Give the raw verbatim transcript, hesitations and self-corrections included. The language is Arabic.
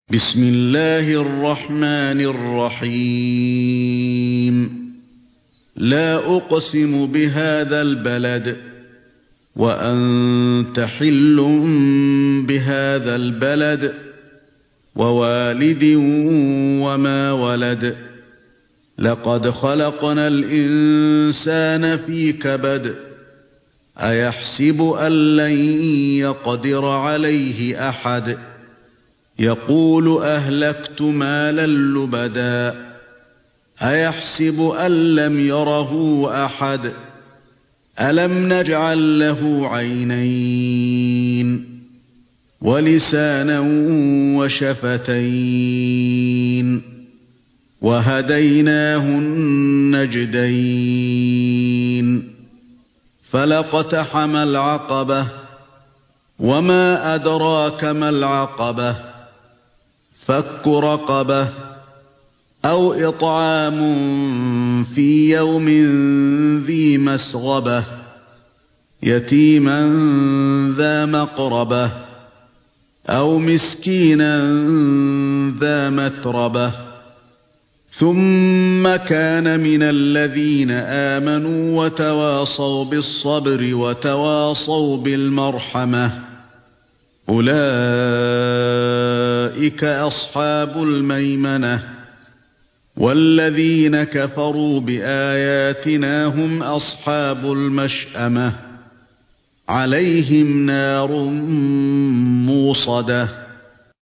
بسم الله الرحمن الرحيم. لا أقسم بهذا البلد وأنت حل بهذا البلد ووالد وما ولد. لقد خلقنا الإنسان في كبد. أيحسب أن لن يقدر عليه أحد. يقول أهلكت مالا لبدا. أيحسب أن لم يره أحد. ألم نجعل له عينين ولسانا وشفتين وهديناه النجدين فلاقتحم العقبة وما أدراك ما العقبة فك رقبة أو إطعام في يوم ذي مسغبة يتيما ذا مقربة أو مسكينا ذا متربة ثم كان من الذين آمنوا وتواصوا بالصبر وتواصوا بالمرحمة أولئك أصحاب الميمنة. والذين كفروا بآياتنا هم أصحاب المشأمة عليهم نار موصدة.